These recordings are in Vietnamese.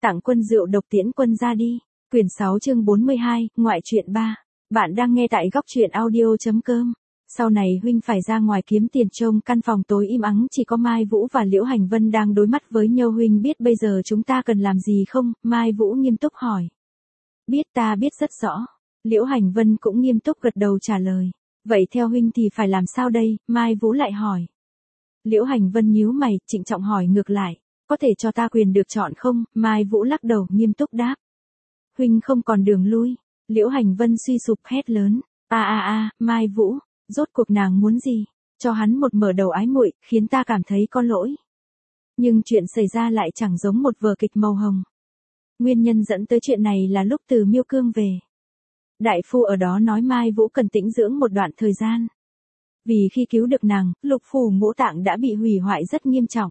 Tặng quân rượu độc tiễn quân ra đi. Quyển 6 chương 42, ngoại truyện 3. Bạn đang nghe tại góc truyện audio.com. Sau này huynh phải ra ngoài kiếm tiền. Trông căn phòng tối im ắng chỉ có Mai Vũ và Liễu Hành Vân đang đối mắt với nhau. Huynh biết bây giờ chúng ta cần làm gì không? Mai Vũ nghiêm túc hỏi. Biết, ta biết rất rõ. Liễu Hành Vân cũng nghiêm túc gật đầu trả lời. Vậy theo huynh thì phải làm sao đây? Mai Vũ lại hỏi. Liễu Hành Vân nhíu mày, trịnh trọng hỏi ngược lại. Có thể cho ta quyền được chọn không? Mai Vũ lắc đầu, nghiêm túc đáp. Huynh không còn đường lui. Liễu Hành Vân suy sụp hét lớn. Mai Vũ, rốt cuộc nàng muốn gì? Cho hắn một mở đầu ái muội, khiến ta cảm thấy có lỗi. Nhưng chuyện xảy ra lại chẳng giống một vở kịch màu hồng. Nguyên nhân dẫn tới chuyện này là lúc từ Miêu Cương về. Đại phu ở đó nói Mai Vũ cần tĩnh dưỡng một đoạn thời gian. Vì khi cứu được nàng, lục phủ ngũ tạng đã bị hủy hoại rất nghiêm trọng.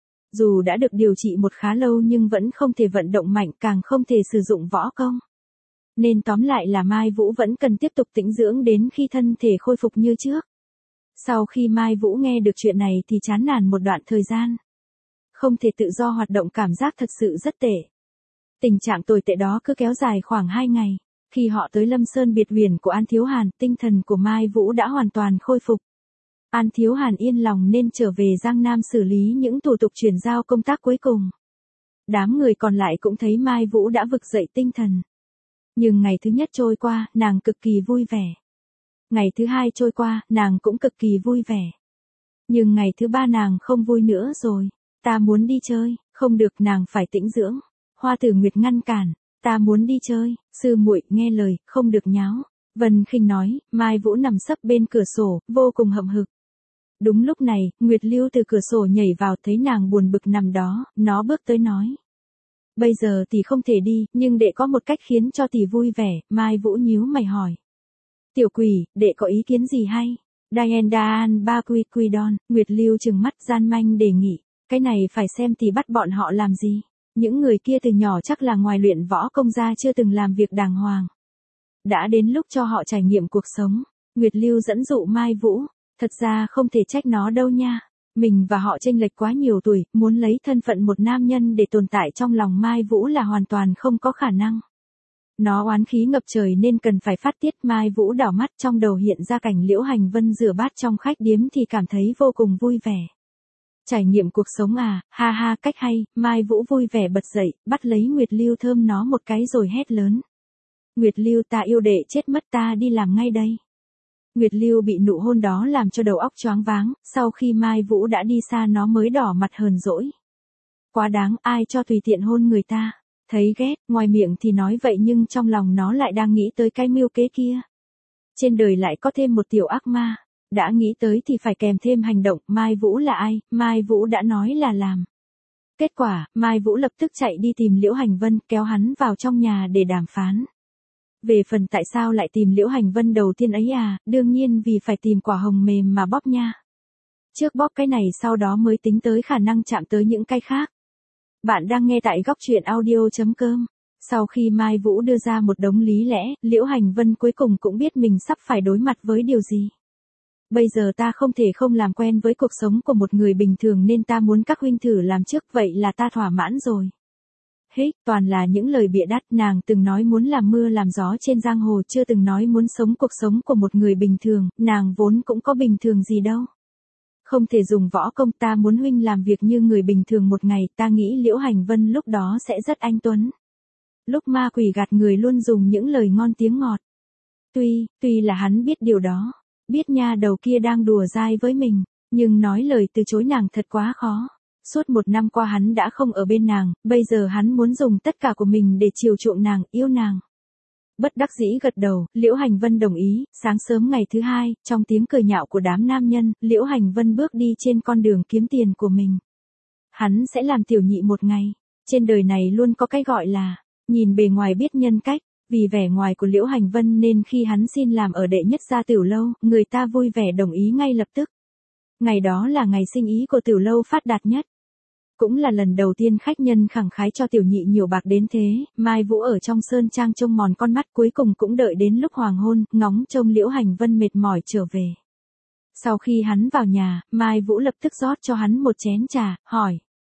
Dù đã được điều trị một khá lâu nhưng vẫn không thể vận động mạnh, càng không thể sử dụng võ công. Nên tóm lại là Mai Vũ vẫn cần tiếp tục tĩnh dưỡng đến khi thân thể khôi phục như trước. Sau khi Mai Vũ nghe được chuyện này thì chán nản một đoạn thời gian. Không thể tự do hoạt động, cảm giác thật sự rất tệ. Tình trạng tồi tệ đó cứ kéo dài khoảng 2 ngày. Khi họ tới Lâm Sơn biệt huyền của An Thiếu Hàn, tinh thần của Mai Vũ đã hoàn toàn khôi phục. An Thiếu Hàn yên lòng nên trở về Giang Nam xử lý những thủ tục chuyển giao công tác cuối cùng. Đám người còn lại cũng thấy Mai Vũ đã vực dậy tinh thần. Nhưng ngày thứ nhất trôi qua, nàng cực kỳ vui vẻ. Ngày thứ hai trôi qua, nàng cũng cực kỳ vui vẻ. Nhưng ngày thứ ba nàng không vui nữa rồi. Ta muốn đi chơi. Không được, nàng phải tĩnh dưỡng. Hoa Tử Nguyệt ngăn cản. Ta muốn đi chơi. Sư muội nghe lời, không được nháo. Vân Khinh nói. Mai Vũ nằm sấp bên cửa sổ, vô cùng hậm hực. Đúng lúc này, Nguyệt Lưu từ cửa sổ nhảy vào, thấy nàng buồn bực nằm đó, nó bước tới nói. Bây giờ tỷ không thể đi, nhưng đệ có một cách khiến cho tỷ vui vẻ. Mai Vũ nhíu mày hỏi. Tiểu quỷ, đệ có ý kiến gì hay? Diane ba quy đon. Nguyệt Lưu trừng mắt gian manh đề nghị. Cái này phải xem tỷ bắt bọn họ làm gì. Những người kia từ nhỏ chắc là ngoài luyện võ công ra chưa từng làm việc đàng hoàng. Đã đến lúc cho họ trải nghiệm cuộc sống. Nguyệt Lưu dẫn dụ Mai Vũ. Thật ra không thể trách nó đâu nha. Mình và họ chênh lệch quá nhiều tuổi, muốn lấy thân phận một nam nhân để tồn tại trong lòng Mai Vũ là hoàn toàn không có khả năng. Nó oán khí ngập trời nên cần phải phát tiết. Mai Vũ đảo mắt, trong đầu hiện ra cảnh Liễu Hành Vân rửa bát trong khách điếm thì cảm thấy vô cùng vui vẻ. Trải nghiệm cuộc sống à, ha ha, cách hay. Mai Vũ vui vẻ bật dậy, bắt lấy Nguyệt Lưu thơm nó một cái rồi hét lớn. Nguyệt Lưu, ta yêu đệ chết mất, ta đi làm ngay đây. Nguyệt Lưu bị nụ hôn đó làm cho đầu óc choáng váng, sau khi Mai Vũ đã đi xa nó mới đỏ mặt hờn dỗi. Quá đáng, ai cho tùy tiện hôn người ta. Thấy ghét, ngoài miệng thì nói vậy nhưng trong lòng nó lại đang nghĩ tới cái mưu kế kia. Trên đời lại có thêm một tiểu ác ma. Đã nghĩ tới thì phải kèm thêm hành động. Mai Vũ là ai? Mai Vũ đã nói là làm. Kết quả, Mai Vũ lập tức chạy đi tìm Liễu Hành Vân, kéo hắn vào trong nhà để đàm phán. Về phần tại sao lại tìm Liễu Hành Vân đầu tiên ấy à, đương nhiên vì phải tìm quả hồng mềm mà bóp nha. Trước bóp cái này sau đó mới tính tới khả năng chạm tới những cái khác. Bạn đang nghe tại góc truyện audio.com. Sau khi Mai Vũ đưa ra một đống lý lẽ, Liễu Hành Vân cuối cùng cũng biết mình sắp phải đối mặt với điều gì. Bây giờ ta không thể không làm quen với cuộc sống của một người bình thường nên ta muốn các huynh thử làm trước, vậy là ta thỏa mãn rồi. Toàn là những lời bịa đặt. Nàng từng nói muốn làm mưa làm gió trên giang hồ, chưa từng nói muốn sống cuộc sống của một người bình thường. Nàng vốn cũng có bình thường gì đâu. Không thể dùng võ công, ta muốn huynh làm việc như người bình thường một ngày. Ta nghĩ Liễu Hành Vân lúc đó sẽ rất anh tuấn. Lúc ma quỷ gạt người luôn dùng những lời ngon tiếng ngọt. Tuy là hắn biết điều đó. Biết nha đầu kia đang đùa dai với mình. Nhưng nói lời từ chối nàng thật quá khó. Suốt 1 năm qua hắn đã không ở bên nàng, bây giờ hắn muốn dùng tất cả của mình để chiều chuộng nàng, yêu nàng. Bất đắc dĩ gật đầu, Liễu Hành Vân đồng ý. Sáng sớm ngày thứ hai, trong tiếng cười nhạo của đám nam nhân, Liễu Hành Vân bước đi trên con đường kiếm tiền của mình. Hắn sẽ làm tiểu nhị một ngày. Trên đời này luôn có cái gọi là nhìn bề ngoài biết nhân cách. Vì vẻ ngoài của Liễu Hành Vân nên khi hắn xin làm ở đệ nhất gia tiểu lâu, người ta vui vẻ đồng ý ngay lập tức. Ngày đó là ngày sinh ý của tiểu lâu phát đạt nhất. Cũng là lần đầu tiên khách nhân khẳng khái cho tiểu nhị nhiều bạc đến thế. Mai Vũ ở trong sơn trang trông mòn con mắt, cuối cùng cũng đợi đến lúc hoàng hôn, ngóng trông Liễu Hành Vân mệt mỏi trở về. Sau khi hắn vào nhà, Mai Vũ lập tức rót cho hắn một chén trà, hỏi.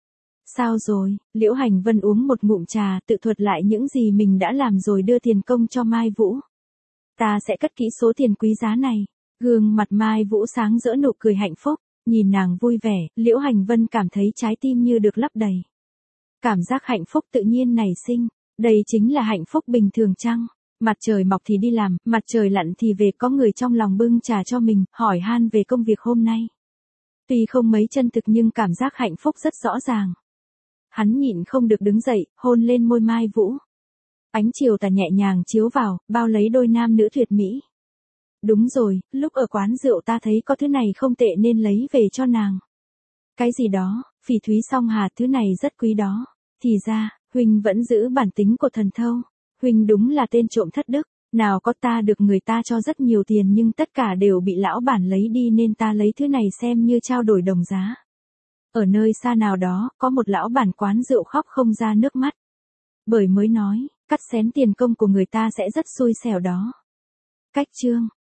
Sao rồi? Liễu Hành Vân uống một ngụm trà, tự thuật lại những gì mình đã làm rồi đưa tiền công cho Mai Vũ. Ta sẽ cất kỹ số tiền quý giá này. Gương mặt Mai Vũ sáng rỡ nụ cười hạnh phúc, nhìn nàng vui vẻ, Liễu Hành Vân cảm thấy trái tim như được lấp đầy. Cảm giác hạnh phúc tự nhiên nảy sinh, đây chính là hạnh phúc bình thường chăng? Mặt trời mọc thì đi làm, mặt trời lặn thì về, có người trong lòng bưng trà cho mình, hỏi han về công việc hôm nay. Tuy không mấy chân thực nhưng cảm giác hạnh phúc rất rõ ràng. Hắn nhịn không được đứng dậy, hôn lên môi Mai Vũ. Ánh chiều tà nhẹ nhàng chiếu vào, bao lấy đôi nam nữ tuyệt mỹ. Đúng rồi, lúc ở quán rượu ta thấy có thứ này không tệ nên lấy về cho nàng. Cái gì đó, Phỉ Thúy Song Hà, thứ này rất quý đó. Thì ra, huynh vẫn giữ bản tính của thần thâu. Huynh đúng là tên trộm thất đức. Nào có, ta được người ta cho rất nhiều tiền nhưng tất cả đều bị lão bản lấy đi nên ta lấy thứ này xem như trao đổi đồng giá. Ở nơi xa nào đó, có một lão bản quán rượu khóc không ra nước mắt. Bởi mới nói, cắt xén tiền công của người ta sẽ rất xui xẻo đó. Cách chương